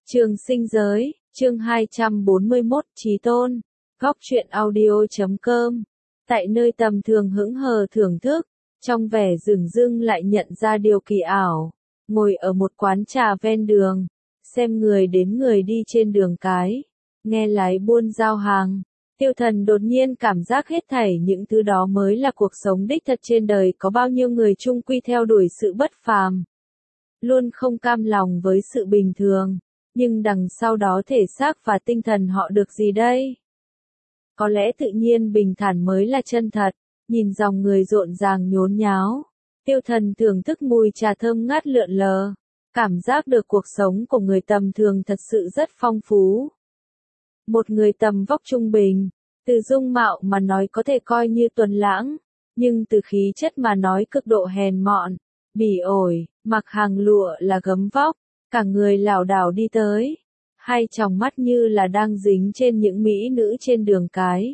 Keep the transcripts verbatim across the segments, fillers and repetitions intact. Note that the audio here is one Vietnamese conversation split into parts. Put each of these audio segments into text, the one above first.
Trường sinh giới, chương hai trăm bốn mươi mốt, Chí Tôn, góc truyện audio chấm com. Tại nơi tầm thường hững hờ thưởng thức, trong vẻ dửng dưng lại nhận ra điều kỳ ảo. Ngồi ở một quán trà ven đường, xem người đến người đi trên đường cái, nghe lái buôn giao hàng. Tiêu Thần đột nhiên cảm giác hết thảy những thứ đó mới là cuộc sống đích thật trên đời, có bao nhiêu người chung quy theo đuổi sự bất phàm. Luôn không cam lòng với sự bình thường, nhưng đằng sau đó thể xác và tinh thần họ được gì đây? Có lẽ tự nhiên bình thản mới là chân thật. Nhìn dòng người rộn ràng nhốn nháo, Tiêu Thần thưởng thức mùi trà thơm ngát lượn lờ, cảm giác được cuộc sống của người tầm thường thật sự rất phong phú. Một người tầm vóc trung bình, từ dung mạo mà nói có thể coi như tuấn lãng, nhưng từ khí chất mà nói cực độ hèn mọn, bỉ ổi, mặc hàng lụa là gấm vóc, cả người lảo đảo đi tới, hai tròng mắt như là đang dính trên những mỹ nữ trên đường cái.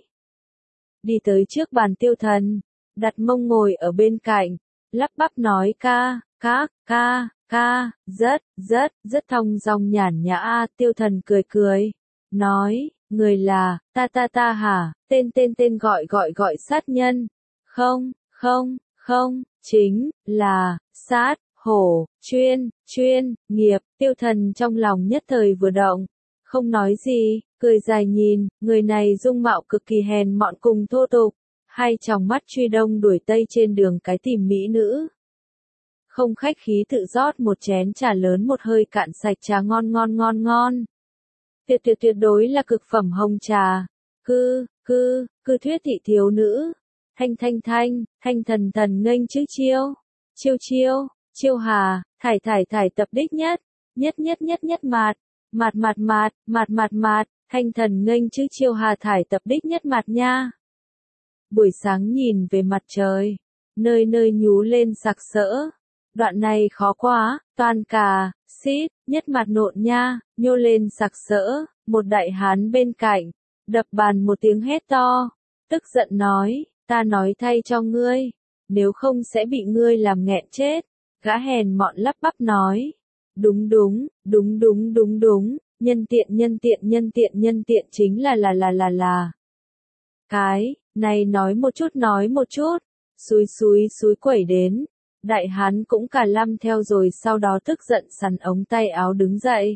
Đi tới trước bàn Tiêu Thần, đặt mông ngồi ở bên cạnh, lắp bắp nói ca, ca, ca, ca, rất, rất, rất thong dong nhàn nhã. Tiêu Thần cười cười, nói, người là, ta ta ta hả, tên tên tên gọi gọi gọi sát nhân, không, không, không, chính, là, sát, hổ, chuyên, chuyên, nghiệp. Tiêu Thần trong lòng nhất thời vừa động, không nói gì, cười dài nhìn, người này dung mạo cực kỳ hèn mọn cùng thô tục, hai tròng mắt truy đông đuổi tây trên đường cái tìm mỹ nữ. Không khách khí tự rót một chén trà lớn một hơi cạn sạch trà ngon ngon ngon ngon. Tuyệt tuyệt tuyệt đối là cực phẩm hồng trà. Cư, cư, cư thuyết thị thiếu nữ. Thanh thanh thanh, thanh thần thần nghênh chữ chiêu. Chiêu chiêu, chiêu hà, thải thải thải tập đích nhất. Nhất nhất nhất nhất mạt. Mạt mạt mạt, mạt mạt mạt, thanh thần nghênh chữ chiêu hà thải tập đích nhất mạt nha. Buổi sáng nhìn về mặt trời, nơi nơi nhú lên sặc sỡ. Đoạn này khó quá, toàn cà, xít, nhất mặt nộn nha, nhô lên sặc sỡ. Một đại hán bên cạnh, đập bàn một tiếng hét to, tức giận nói, ta nói thay cho ngươi, nếu không sẽ bị ngươi làm nghẹn chết. Gã hèn mọn lắp bắp nói, đúng đúng, đúng đúng đúng đúng, nhân tiện nhân tiện nhân tiện nhân tiện chính là là là là là. Cái, này nói một chút nói một chút, xúi xúi xúi quẩy đến. Đại hán cũng cả lăm theo rồi sau đó tức giận sắn ống tay áo đứng dậy.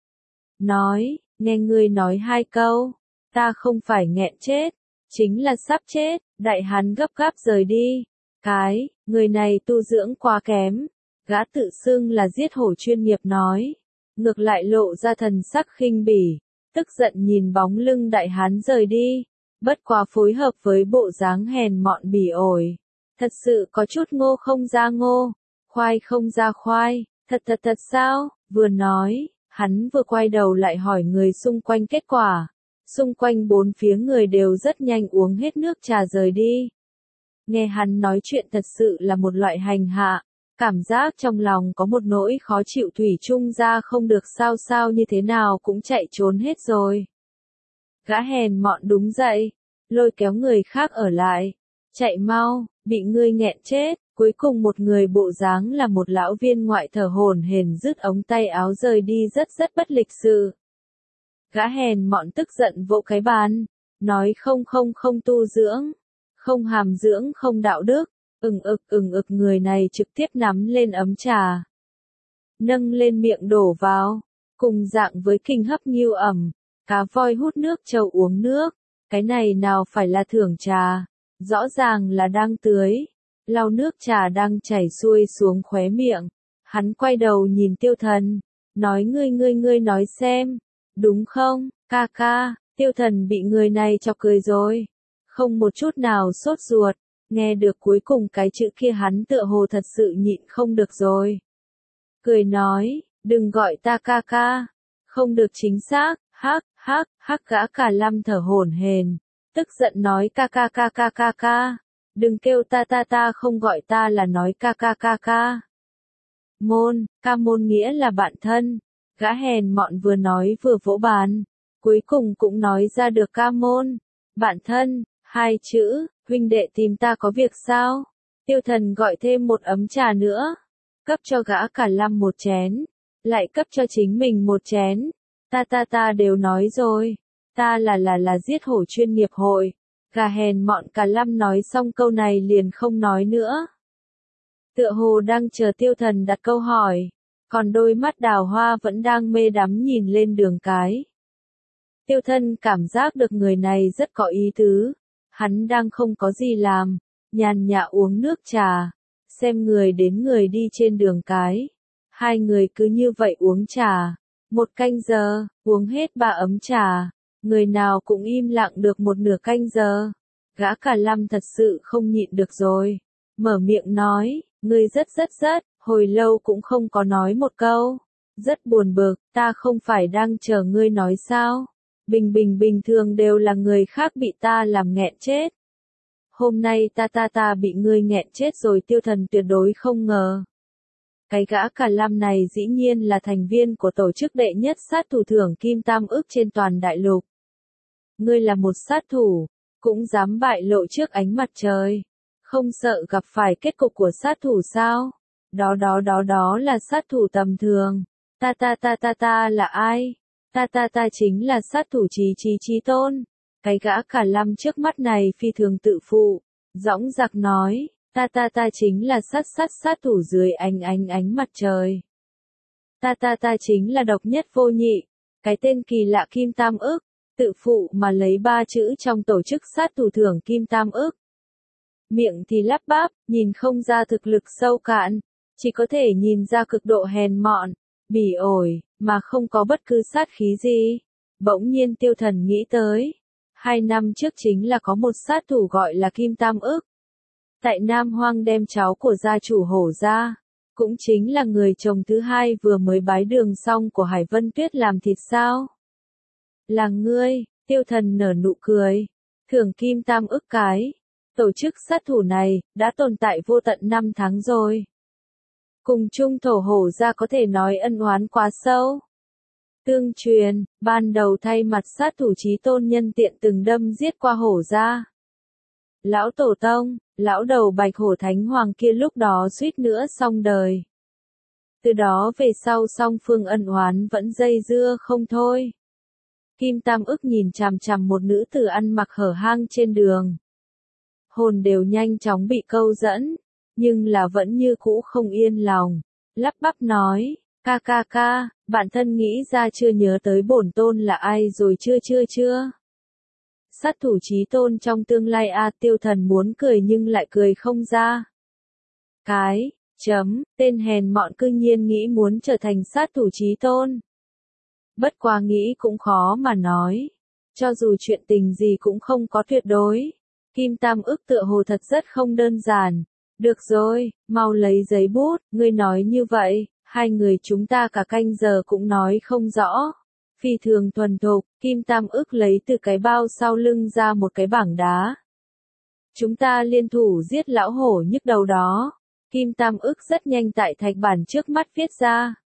Nói, nghe ngươi nói hai câu, ta không phải nghẹn chết, chính là sắp chết. Đại hán gấp gáp rời đi. Cái, người này tu dưỡng quá kém. Gã tự xưng là giết hổ chuyên nghiệp nói. Ngược lại lộ ra thần sắc khinh bỉ, tức giận nhìn bóng lưng đại hán rời đi. Bất quá phối hợp với bộ dáng hèn mọn bỉ ổi. Thật sự có chút ngô không ra ngô, khoai không ra khoai, thật thật thật sao? Vừa nói, hắn vừa quay đầu lại hỏi người xung quanh kết quả. Xung quanh bốn phía người đều rất nhanh uống hết nước trà rời đi. Nghe hắn nói chuyện thật sự là một loại hành hạ, cảm giác trong lòng có một nỗi khó chịu thủy chung ra không được sao sao như thế nào cũng chạy trốn hết rồi. Gã hèn mọn đúng dậy, lôi kéo người khác ở lại, chạy mau. Bị ngươi nghẹn chết. Cuối cùng một người bộ dáng là một lão viên ngoại thở hổn hển rứt ống tay áo rời đi rất rất bất lịch sự. Gã hèn mọn tức giận vỗ cái bàn, nói không không không tu dưỡng, không hàm dưỡng không đạo đức, ừng ực ừng ực. Người này trực tiếp nắm lên ấm trà, nâng lên miệng đổ vào, cùng dạng với kinh hấp nghiêu ẩm, cá voi hút nước trâu uống nước, cái này nào phải là thưởng trà. Rõ ràng là đang tưới, lau nước trà đang chảy xuôi xuống khóe miệng. Hắn quay đầu nhìn Tiêu Thần, nói ngươi ngươi ngươi nói xem, đúng không, ca ca. Tiêu Thần bị người này chọc cười rồi, không một chút nào sốt ruột, nghe được cuối cùng cái chữ kia hắn tựa hồ thật sự nhịn không được rồi. Cười nói, đừng gọi ta ca ca, không được chính xác, hắc, hắc, hắc. Gã cả lăm thở hổn hển. Tức giận nói ca ca ca ca ca ca, đừng kêu ta ta ta, không gọi ta là nói ca ca ca ca. Môn, ca môn nghĩa là bạn thân. Gã hèn mọn vừa nói vừa vỗ bàn, cuối cùng cũng nói ra được ca môn, bạn thân, hai chữ. Huynh đệ tìm ta có việc sao? Tiêu Thần gọi thêm một ấm trà nữa, cấp cho gã cả lăm một chén, lại cấp cho chính mình một chén. Ta ta ta đều nói rồi, ta là là là giết hổ chuyên nghiệp hội. Gà hèn mọn cả lâm nói xong câu này liền không nói nữa. Tựa hồ đang chờ Tiêu Thần đặt câu hỏi, còn đôi mắt đào hoa vẫn đang mê đắm nhìn lên Đường Cái. Tiêu Thần cảm giác được người này rất có ý tứ, hắn đang không có gì làm, nhàn nhã uống nước trà, xem người đến người đi trên Đường Cái. Hai người cứ như vậy uống trà, một canh giờ, uống hết ba ấm trà, người nào cũng im lặng được một nửa canh giờ. Gã cả lâm thật sự không nhịn được rồi, mở miệng nói, ngươi rất rất rất, hồi lâu cũng không có nói một câu, rất buồn bực, ta không phải đang chờ ngươi nói sao, bình bình bình thường đều là người khác bị ta làm nghẹn chết. Hôm nay ta ta ta bị ngươi nghẹn chết rồi. Tiêu Thần tuyệt đối không ngờ. Cái gã cả lâm này dĩ nhiên là thành viên của tổ chức đệ nhất sát thủ thưởng kim tam ức trên toàn đại lục. Ngươi là một sát thủ, cũng dám bại lộ trước ánh mặt trời, không sợ gặp phải kết cục của sát thủ sao? Đó đó đó đó là sát thủ tầm thường. Ta ta ta ta ta là ai? Ta ta ta chính là sát thủ Chí Chí Chí Tôn. Cái gã cả lâm trước mắt này phi thường tự phụ, dõng dạc nói, ta ta ta chính là sát sát sát thủ dưới ánh ánh ánh mặt trời. Ta ta ta chính là độc nhất vô nhị, cái tên kỳ lạ kim tam ức, tự phụ mà lấy ba chữ trong tổ chức sát thủ thưởng kim tam ức. Miệng thì lắp bắp, nhìn không ra thực lực sâu cạn, chỉ có thể nhìn ra cực độ hèn mọn, bỉ ổi, mà không có bất cứ sát khí gì. Bỗng nhiên Tiêu Thần nghĩ tới, hai năm trước chính là có một sát thủ gọi là Kim Tam ức. Tại Nam Hoang đem cháu của gia chủ Hổ ra, cũng chính là người chồng thứ hai vừa mới bái đường xong của Hải Vân Tuyết làm thịt sao? Là ngươi. Tiêu Thần nở nụ cười, thưởng Kim Tam ức cái. Tổ chức sát thủ này, đã tồn tại vô tận năm tháng rồi. Cùng chung thổ Hổ ra có thể nói ân oán quá sâu. Tương truyền, ban đầu thay mặt sát thủ Chí Tôn nhân tiện từng đâm giết qua Hổ ra. Lão Tổ Tông, lão đầu Bạch Hổ Thánh Hoàng kia lúc đó suýt nữa xong đời. Từ đó về sau song phương ân oán vẫn dây dưa không thôi. Kim Tam ức nhìn chằm chằm một nữ tử ăn mặc hở hang trên đường. Hồn đều nhanh chóng bị câu dẫn, nhưng là vẫn như cũ không yên lòng, lắp bắp nói, ca ca ca, bản thân nghĩ ra chưa nhớ tới bổn tôn là ai rồi chưa chưa chưa. Sát thủ Chí Tôn trong tương lai a. Tiêu Thần muốn cười nhưng lại cười không ra. Cái, chấm, tên hèn mọn cư nhiên nghĩ muốn trở thành sát thủ Chí Tôn. Bất quá nghĩ cũng khó mà nói, cho dù chuyện tình gì cũng không có tuyệt đối. Kim Tam ức tựa hồ thật rất không đơn giản. Được rồi, mau lấy giấy bút, ngươi nói như vậy, hai người chúng ta cả canh giờ cũng nói không rõ. Phi thường thuần thục, Kim Tam ức lấy từ cái bao sau lưng ra một cái bảng đá. Chúng ta liên thủ giết lão hổ nhức đầu đó. Kim Tam ức rất nhanh tại thạch bản trước mắt viết ra.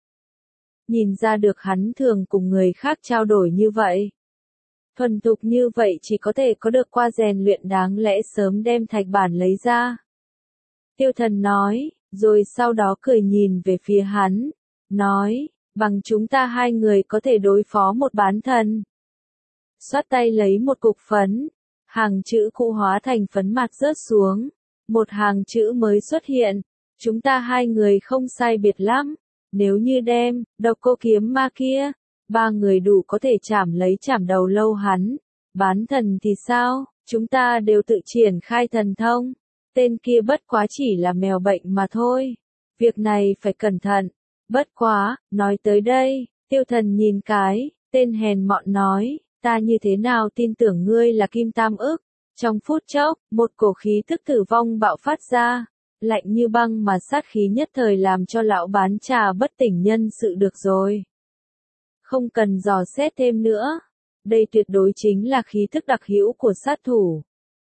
Nhìn ra được hắn thường cùng người khác trao đổi như vậy. Thuần thục như vậy chỉ có thể có được qua rèn luyện, đáng lẽ sớm đem thạch bản lấy ra. Tiêu Thần nói, rồi sau đó cười nhìn về phía hắn, nói, bằng chúng ta hai người có thể đối phó một bán thần. Xoát tay lấy một cục phấn, hàng chữ cũ hóa thành phấn mặt rớt xuống, một hàng chữ mới xuất hiện, chúng ta hai người không sai biệt lắm, nếu như đem, độc cô kiếm ma kia, ba người đủ có thể chảm lấy chảm đầu lâu hắn, bán thần thì sao, chúng ta đều tự triển khai thần thông, tên kia bất quá chỉ là mèo bệnh mà thôi, việc này phải cẩn thận, bất quá, nói tới đây, Tiêu Thần nhìn cái, tên hèn mọn nói, ta như thế nào tin tưởng ngươi là Kim Tam ức, trong phút chốc, một cổ khí tức tử vong bạo phát ra, lạnh như băng mà sát khí nhất thời làm cho lão bán trà bất tỉnh nhân sự được rồi. Không cần dò xét thêm nữa, đây tuyệt đối chính là khí thức đặc hữu của sát thủ.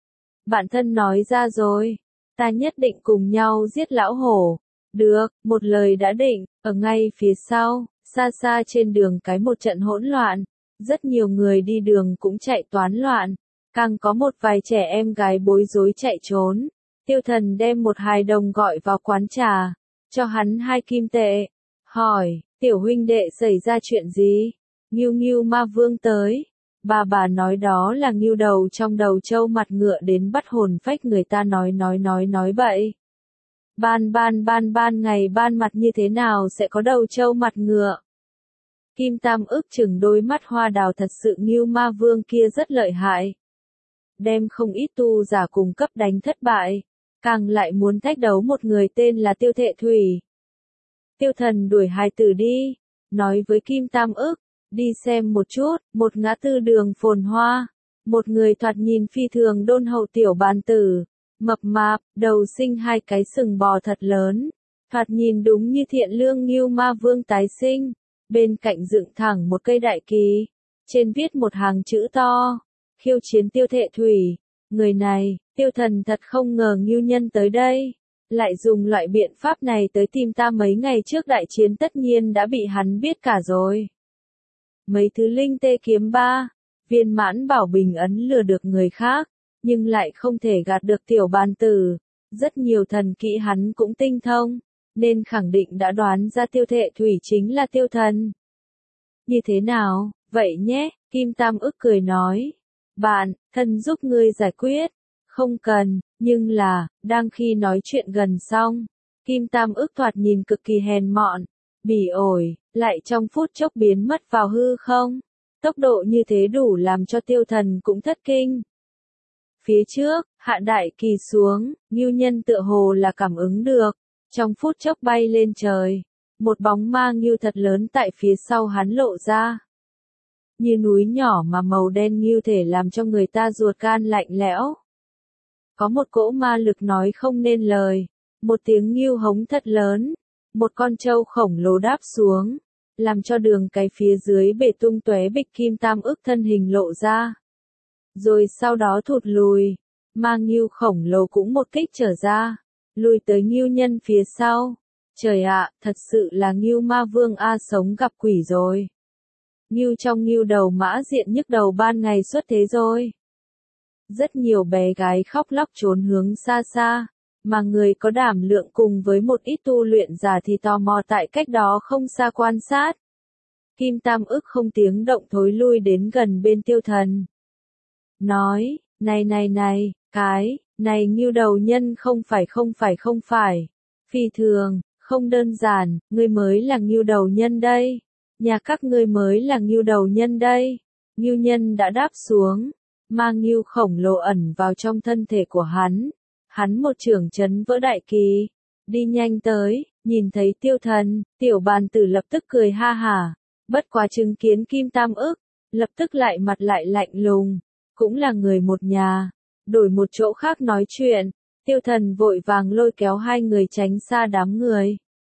Bản thân nói ra rồi, ta nhất định cùng nhau giết lão hổ. Được, một lời đã định, ở ngay phía sau, xa xa trên đường cái một trận hỗn loạn, rất nhiều người đi đường cũng chạy toán loạn, càng có một vài trẻ em gái bối rối chạy trốn. Tiêu Thần đem một hài đồng gọi vào quán trà, cho hắn hai kim tệ, hỏi, tiểu huynh đệ xảy ra chuyện gì? Ngưu Ngưu Ma Vương tới. Bà bà nói đó là ngưu đầu trong đầu trâu mặt ngựa đến bắt hồn phách người ta nói nói nói nói bậy. Ban ban ban ban ngày ban mặt như thế nào sẽ có đầu trâu mặt ngựa. Kim Tam ước chừng đôi mắt hoa đào thật sự Ngưu Ma Vương kia rất lợi hại. Đem không ít tu giả cùng cấp đánh thất bại. Càng lại muốn thách đấu một người tên là Tiêu Thệ Thủy. Tiêu Thần đuổi hài tử đi. Nói với Kim Tam ước. Đi xem một chút, một ngã tư đường phồn hoa. Một người thoạt nhìn phi thường đôn hậu tiểu bàn tử. Mập mạp, đầu sinh hai cái sừng bò thật lớn. Thoạt nhìn đúng như thiện lương Ngưu Ma Vương tái sinh. Bên cạnh dựng thẳng một cây đại kỳ. Trên viết một hàng chữ to. Khiêu chiến Tiêu Thệ Thủy. Người này, Tiêu Thần thật không ngờ Ngưu Nhân tới đây. Lại dùng loại biện pháp này tới tìm ta mấy ngày trước đại chiến tất nhiên đã bị hắn biết cả rồi. Mấy thứ linh tê kiếm ba, viên mãn bảo bình ấn lừa được người khác, nhưng lại không thể gạt được tiểu bàn tử. Rất nhiều thần kỹ hắn cũng tinh thông, nên khẳng định đã đoán ra Tiêu Thệ Thủy chính là Tiêu Thần. Như thế nào, vậy nhé, Kim Tam ước cười nói. Bạn, thân giúp ngươi giải quyết. Không cần, nhưng là, đang khi nói chuyện gần xong, Kim Tam ước thoạt nhìn cực kỳ hèn mọn, bỉ ổi, lại trong phút chốc biến mất vào hư không. Tốc độ như thế đủ làm cho Tiêu Thần cũng thất kinh. Phía trước, hạ đại kỳ xuống, Ngưu Nhân tựa hồ là cảm ứng được, trong phút chốc bay lên trời. Một bóng ma ngưu thật lớn tại phía sau hắn lộ ra. Như núi nhỏ mà màu đen ngưu thể làm cho người ta ruột gan lạnh lẽo. Có một cỗ ma lực nói không nên lời, một tiếng ngưu hống thật lớn, một con trâu khổng lồ đáp xuống, làm cho đường cái phía dưới bể tung tóe bịch. Kim Tam ước thân hình lộ ra. Rồi sau đó thụt lùi, ma ngưu khổng lồ cũng một kích trở ra, lùi tới Ngưu Nhân phía sau. Trời ạ, thật sự là Ngưu Ma Vương A sống gặp quỷ rồi. Ngưu trong ngưu đầu mã diện nhức đầu ban ngày xuất thế rồi. Rất nhiều bé gái khóc lóc trốn hướng xa xa, mà người có đảm lượng cùng với một ít tu luyện giả thì tò mò tại cách đó không xa quan sát. Kim Tam ước không tiếng động thối lui đến gần bên Tiêu Thần. Nói, này này này, cái, này ngưu đầu nhân không phải không phải không phải. Phi thường, không đơn giản, ngươi mới là ngưu đầu nhân đây. Nhà các ngươi mới là ngưu đầu nhân đây. Ngưu Nhân đã đáp xuống. Ma ngưu khổng lồ ẩn vào trong thân thể của hắn. Hắn một chưởng chấn vỡ đại kỳ. Đi nhanh tới, nhìn thấy Tiêu Thần, tiểu bàn tử lập tức cười ha hả. Bất quá chứng kiến Kim Tam ước, lập tức lại mặt lại lạnh lùng. Cũng là người một nhà. Đổi một chỗ khác nói chuyện. Tiêu Thần vội vàng lôi kéo hai người tránh xa đám người.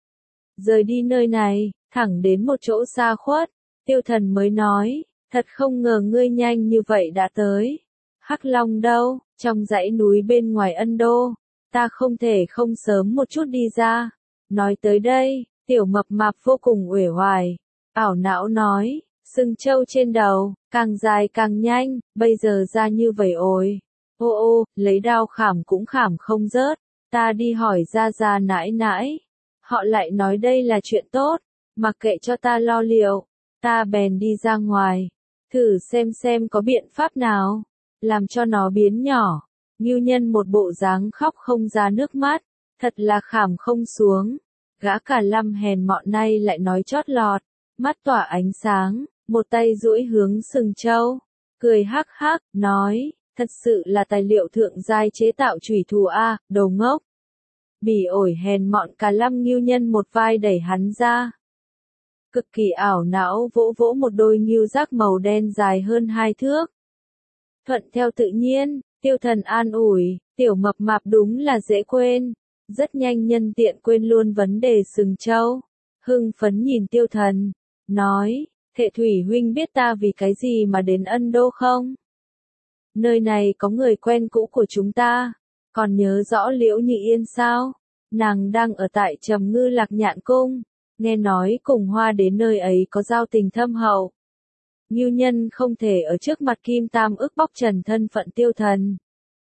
Rời đi nơi này, thẳng đến một chỗ xa khuất. Tiêu Thần mới nói, thật không ngờ ngươi nhanh như vậy đã tới. Hắc Long đâu, trong dãy núi bên ngoài Ân Đô. Ta không thể không sớm một chút đi ra. Nói tới đây, tiểu mập mạp vô cùng uể oải. Ảo não nói, sừng trâu trên đầu, càng dài càng nhanh, bây giờ ra như vậy ôi. Ô ô, lấy đao khảm cũng khảm không rớt. Ta đi hỏi ra ra nãi nãi. Họ lại nói đây là chuyện tốt, mặc kệ cho ta lo liệu. Ta bèn đi ra ngoài, thử xem xem có biện pháp nào, làm cho nó biến nhỏ. Ngưu Nhân một bộ dáng khóc không ra nước mắt, thật là khảm không xuống. Gã cả lăm hèn mọn nay lại nói chót lọt, mắt tỏa ánh sáng, một tay duỗi hướng sừng trâu, cười hắc hắc, nói, thật sự là tài liệu thượng giai chế tạo chủy thủ a, đồ ngốc. Bỉ ổi hèn mọn cả lăm Ngưu Nhân một vai đẩy hắn ra. Cực kỳ ảo não vỗ vỗ một đôi ngưu giác màu đen dài hơn hai thước. Thuận theo tự nhiên, Tiêu Thần an ủi, tiểu mập mạp đúng là dễ quên. Rất nhanh nhân tiện quên luôn vấn đề sừng trâu. Hưng phấn nhìn Tiêu Thần, nói, Thệ Thủy huynh biết ta vì cái gì mà đến Ân Đô không? Nơi này có người quen cũ của chúng ta, còn nhớ rõ Liễu Như Yên sao? Nàng đang ở tại Trầm Ngư Lạc Nhạn Cung, nghe nói cùng Hoa đến nơi ấy có giao tình thâm hậu. Ngưu Nhân không thể ở trước mặt Kim Tam ước bóc trần thân phận Tiêu Thần,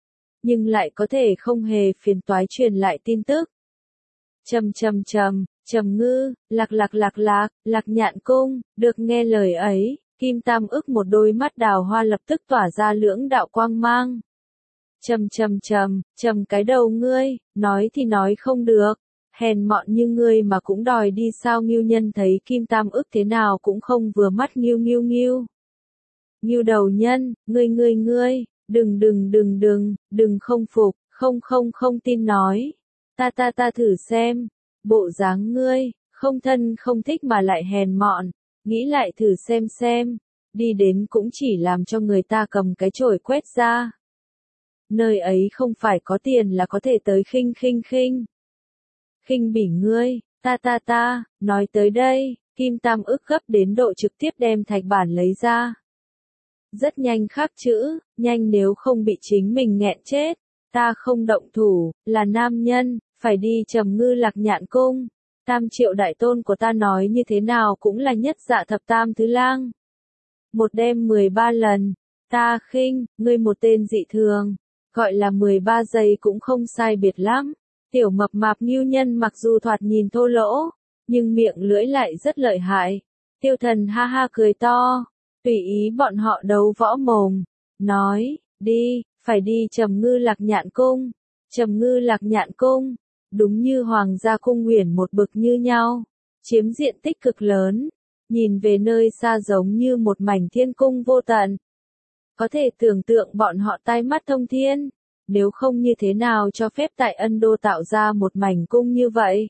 nhưng lại có thể không hề phiền toái truyền lại tin tức. Chầm chầm chầm, Trầm Ngư, lạc lạc lạc lạc, Lạc Nhạn Cung, được nghe lời ấy, Kim Tam Ức một đôi mắt đào hoa lập tức tỏa ra lưỡng đạo quang mang. Trầm trầm trầm, trầm cái đầu ngươi, nói thì nói không được, hèn mọn như ngươi mà cũng đòi đi sao? Ngưu Nhân thấy Kim Tam Ức thế nào cũng không vừa mắt. Ngưu ngưu ngưu. Ngưu đầu nhân, ngươi ngươi ngươi, đừng đừng đừng đừng, đừng không phục, không không không tin nói. Ta ta ta thử xem, bộ dáng ngươi, không thân không thích mà lại hèn mọn, nghĩ lại thử xem xem, đi đến cũng chỉ làm cho người ta cầm cái chổi quét ra. Nơi ấy không phải có tiền là có thể tới khinh khinh khinh. Khinh bỉ ngươi, ta ta ta, nói tới đây, Kim Tam Ức gấp đến độ trực tiếp đem thạch bản lấy ra. Rất nhanh khắc chữ, nhanh nếu không bị chính mình nghẹn chết, ta không động thủ, là nam nhân, phải đi Trầm Ngư Lạc Nhạn Cung. Tam triệu đại tôn của ta nói như thế nào cũng là nhất dạ thập tam thứ lang. Một đêm mười ba lần, ta khinh, ngươi một tên dị thường, gọi là mười ba giây cũng không sai biệt lắm. Tiểu mập mạp Ngưu Nhân mặc dù thoạt nhìn thô lỗ, nhưng miệng lưỡi lại rất lợi hại. Tiêu Thần ha ha cười to, tùy ý bọn họ đấu võ mồm, nói, đi, phải đi Trầm Ngư Lạc Nhạn Cung. Trầm Ngư Lạc Nhạn Cung, đúng như Hoàng gia cung huyền một bực như nhau, chiếm diện tích cực lớn, nhìn về nơi xa giống như một mảnh thiên cung vô tận. Có thể tưởng tượng bọn họ tai mắt thông thiên, nếu không như thế nào cho phép tại Ân Đô tạo ra một mảnh cung như vậy.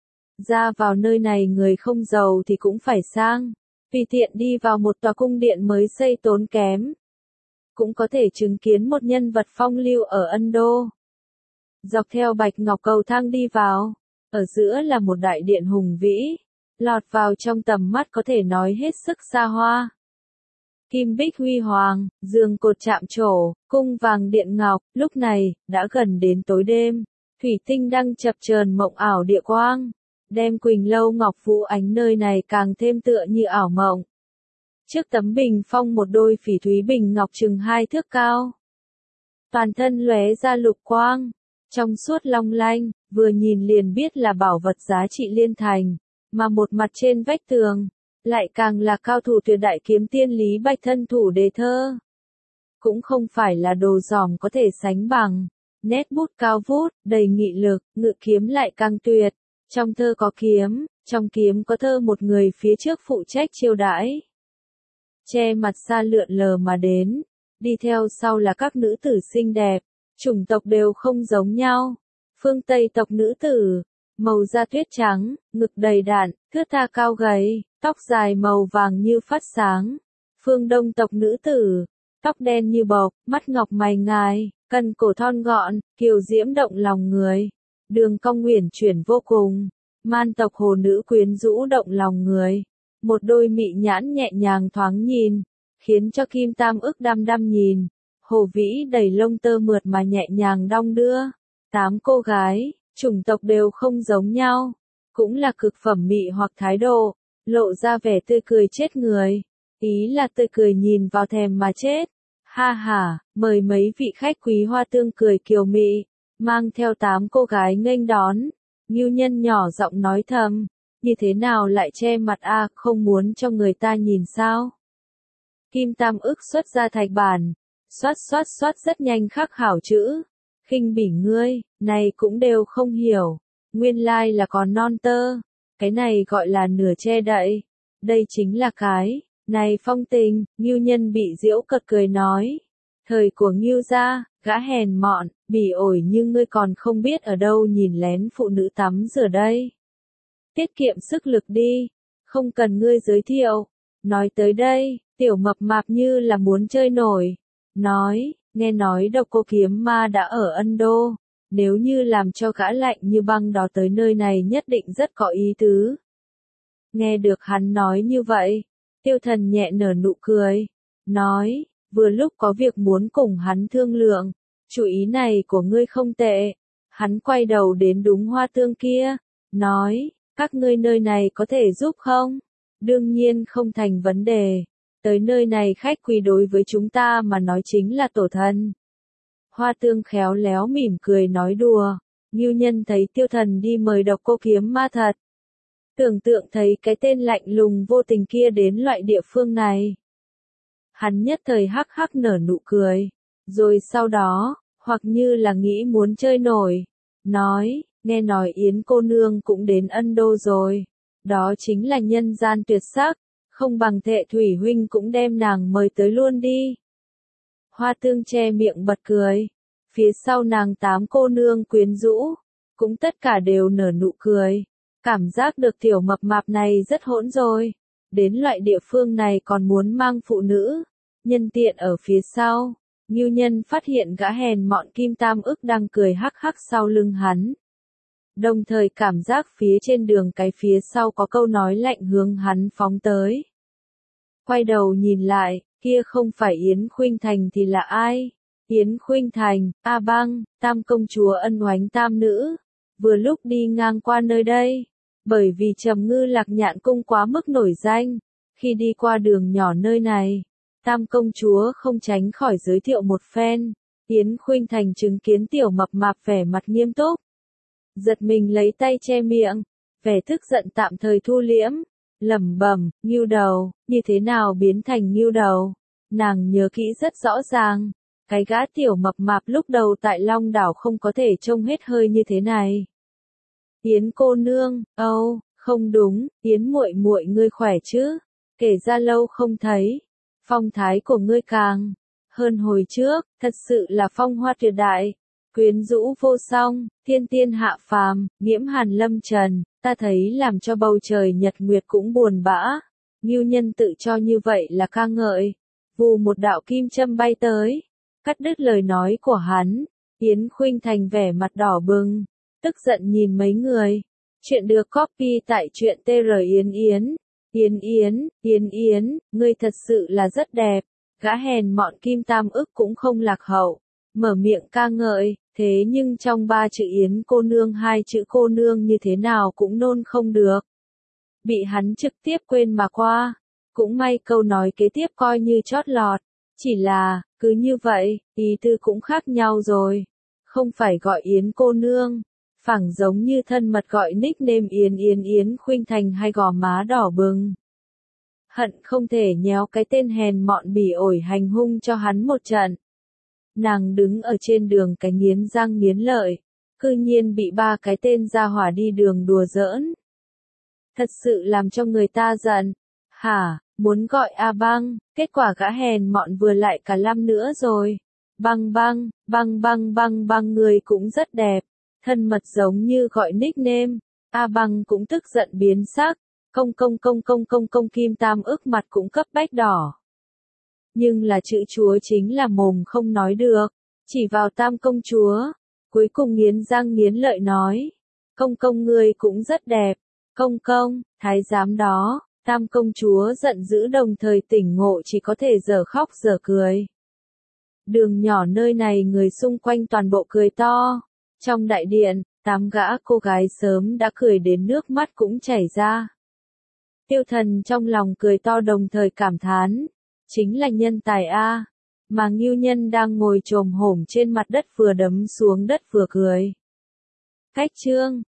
Ra vào nơi này người không giàu thì cũng phải sang, tùy tiện đi vào một tòa cung điện mới xây tốn kém. Cũng có thể chứng kiến một nhân vật phong lưu ở Ân Đô. Dọc theo bạch ngọc cầu thang đi vào, ở giữa là một đại điện hùng vĩ, lọt vào trong tầm mắt có thể nói hết sức xa hoa. Kim bích huy hoàng, giường cột chạm trổ, cung vàng điện ngọc, lúc này, đã gần đến tối đêm, thủy tinh đang chập chờn mộng ảo địa quang, đem Quỳnh Lâu Ngọc Vũ ánh nơi này càng thêm tựa như ảo mộng. Trước tấm bình phong một đôi phỉ thúy bình ngọc chừng hai thước cao. Toàn thân lóe ra lục quang, trong suốt long lanh, vừa nhìn liền biết là bảo vật giá trị liên thành, mà một mặt trên vách tường, lại càng là cao thủ tuyệt đại kiếm tiên Lý Bạch thân thủ đề thơ. Cũng không phải là đồ giỏm có thể sánh bằng, nét bút cao vút, đầy nghị lực, ngự kiếm lại càng tuyệt, trong thơ có kiếm, trong kiếm có thơ một người phía trước phụ trách chiêu đãi. Che mặt xa lượn lờ mà đến, đi theo sau là các nữ tử xinh đẹp, chủng tộc đều không giống nhau. Phương Tây tộc nữ tử, màu da tuyết trắng, ngực đầy đặn, thướt tha cao gầy, tóc dài màu vàng như phát sáng. Phương Đông tộc nữ tử, tóc đen như bộc, mắt ngọc mày ngài, cân cổ thon gọn, kiều diễm động lòng người. Đường cong uyển chuyển vô cùng, man tộc hồ nữ quyến rũ động lòng người. Một đôi mị nhãn nhẹ nhàng thoáng nhìn, khiến cho Kim Tam Ức đăm đăm nhìn. Hồ vĩ đầy lông tơ mượt mà nhẹ nhàng đong đưa. Tám cô gái, chủng tộc đều không giống nhau, cũng là cực phẩm mị hoặc thái độ, lộ ra vẻ tươi cười chết người. Ý là tươi cười nhìn vào thèm mà chết. Ha ha, mời mấy vị khách quý Hoa Tương cười kiều mị, mang theo tám cô gái nghênh đón. Ngưu Nhân nhỏ giọng nói thầm, như thế nào lại che mặt a, à, không muốn cho người ta nhìn sao? Kim Tam Ức xuất ra thạch bản, xoát xoát xoát rất nhanh khắc hảo chữ. Khinh bỉ ngươi, này cũng đều không hiểu, nguyên lai là còn non tơ, cái này gọi là nửa che đậy, đây chính là cái, này phong tình. Ngưu Nhân bị giễu cợt cười nói, thời của Ngưu gia, gã hèn mọn, bỉ ổi như ngươi còn không biết ở đâu nhìn lén phụ nữ tắm rửa đây. Tiết kiệm sức lực đi, không cần ngươi giới thiệu. Nói tới đây, tiểu mập mạp như là muốn chơi nổi, nói, nghe nói độc cô kiếm ma đã ở Ân Đô, nếu như làm cho gã lạnh như băng đó tới nơi này nhất định rất có ý tứ. Nghe được hắn nói như vậy, Tiêu Thần nhẹ nở nụ cười, nói, vừa lúc có việc muốn cùng hắn thương lượng, chủ ý này của ngươi không tệ. Hắn quay đầu đến đúng Hoa Tương kia, nói, các ngươi nơi này có thể giúp không? Đương nhiên không thành vấn đề. Tới nơi này khách quý đối với chúng ta mà nói chính là tổ thân. Hoa Tương khéo léo mỉm cười nói đùa. Ngưu Nhân thấy Tiêu Thần đi mời độc cô kiếm ma thật Tưởng tượng thấy cái tên lạnh lùng vô tình kia đến loại địa phương này. Hắn nhất thời hắc hắc nở nụ cười. Rồi sau đó, hoặc như là nghĩ muốn chơi nổi. Nói, nghe nói Yến cô nương cũng đến Ân Đô rồi. Đó chính là nhân gian tuyệt sắc. Không bằng Thệ Thủy huynh cũng đem nàng mời tới luôn đi. Hoa Tương che miệng bật cười. Phía sau nàng tám cô nương quyến rũ. Cũng tất cả đều nở nụ cười. Cảm giác được tiểu mập mạp này rất hỗn rồi. Đến loại địa phương này còn muốn mang phụ nữ. Nhân tiện ở phía sau. Ngưu Nhân phát hiện gã hèn mọn Kim Tam Ức đang cười hắc hắc sau lưng hắn. Đồng thời cảm giác phía trên đường cái phía sau có câu nói lạnh hướng hắn phóng tới. Quay đầu nhìn lại, kia không phải Yến Khuynh Thành thì là ai? Yến Khuynh Thành, A Băng, Tam công chúa ân oánh tam nữ. Vừa lúc đi ngang qua nơi đây. Bởi vì Trầm Ngư Lạc Nhạn cung quá mức nổi danh. Khi đi qua đường nhỏ nơi này, Tam công chúa không tránh khỏi giới thiệu một phen. Yến Khuynh Thành chứng kiến tiểu mập mạp vẻ mặt nghiêm túc. Giật mình lấy tay che miệng. Vẻ tức giận tạm thời thu liễm. Lẩm bẩm, Ngưu đầu, như thế nào biến thành Ngưu đầu? Nàng nhớ kỹ rất rõ ràng. Cái gã tiểu mập mạp lúc đầu tại Long Đảo không có thể trông hết hơi như thế này. Yến cô nương, âu, oh, không đúng, Yến muội muội ngươi khỏe chứ? Kể ra lâu không thấy. Phong thái của ngươi càng hơn hồi trước, thật sự là phong hoa tuyệt đại. Quyến rũ vô song, thiên tiên hạ phàm, nghiễm hàn lâm trần, ta thấy làm cho bầu trời nhật nguyệt cũng buồn bã. Ngưu Nhân tự cho như vậy là ca ngợi. Vù một đạo kim châm bay tới, cắt đứt lời nói của hắn. Yến Khuynh Thành vẻ mặt đỏ bừng, tức giận nhìn mấy người. Chuyện được copy tại truyện tê rờ Yến Yến. Yến Yến, Yến Yến, ngươi thật sự là rất đẹp. Gã hèn mọn Kim Tam Ức cũng không lạc hậu. Mở miệng ca ngợi, thế nhưng trong ba chữ Yến cô nương hai chữ cô nương như thế nào cũng nôn không được. Bị hắn trực tiếp quên mà qua. Cũng may câu nói kế tiếp coi như chót lọt. Chỉ là, cứ như vậy, ý tư cũng khác nhau rồi. Không phải gọi Yến cô nương. Phẳng giống như thân mật gọi nickname Yến Yến Yến Khuynh Thành hay gò má đỏ bừng. Hận không thể nhéo cái tên hèn mọn bỉ ổi hành hung cho hắn một trận. Nàng đứng ở trên đường cái nghiến răng nghiến lợi, cư nhiên bị ba cái tên gia hỏa đi đường đùa giỡn. Thật sự làm cho người ta giận. Hả, muốn gọi A Băng, kết quả gã hèn mọn vừa lại cả năm nữa rồi. Băng băng, băng băng băng băng người cũng rất đẹp, thân mật giống như gọi nickname. A Băng cũng tức giận biến sắc, công công công công công công Kim Tam Ức mặt cũng cấp bách đỏ. Nhưng là chữ chúa chính là mồm không nói được, chỉ vào Tam công chúa, cuối cùng nghiến răng nghiến lợi nói, công công ngươi cũng rất đẹp, công công, thái giám đó. Tam công chúa giận dữ đồng thời tỉnh ngộ chỉ có thể dở khóc dở cười. Đường nhỏ nơi này người xung quanh toàn bộ cười to. Trong đại điện, tám gã cô gái sớm đã cười đến nước mắt cũng chảy ra. Tiêu Thần trong lòng cười to đồng thời cảm thán. Chính là nhân tài A. Mà Ngưu Nhân đang ngồi chồm hổm trên mặt đất vừa đấm xuống đất vừa cười. Cách chương.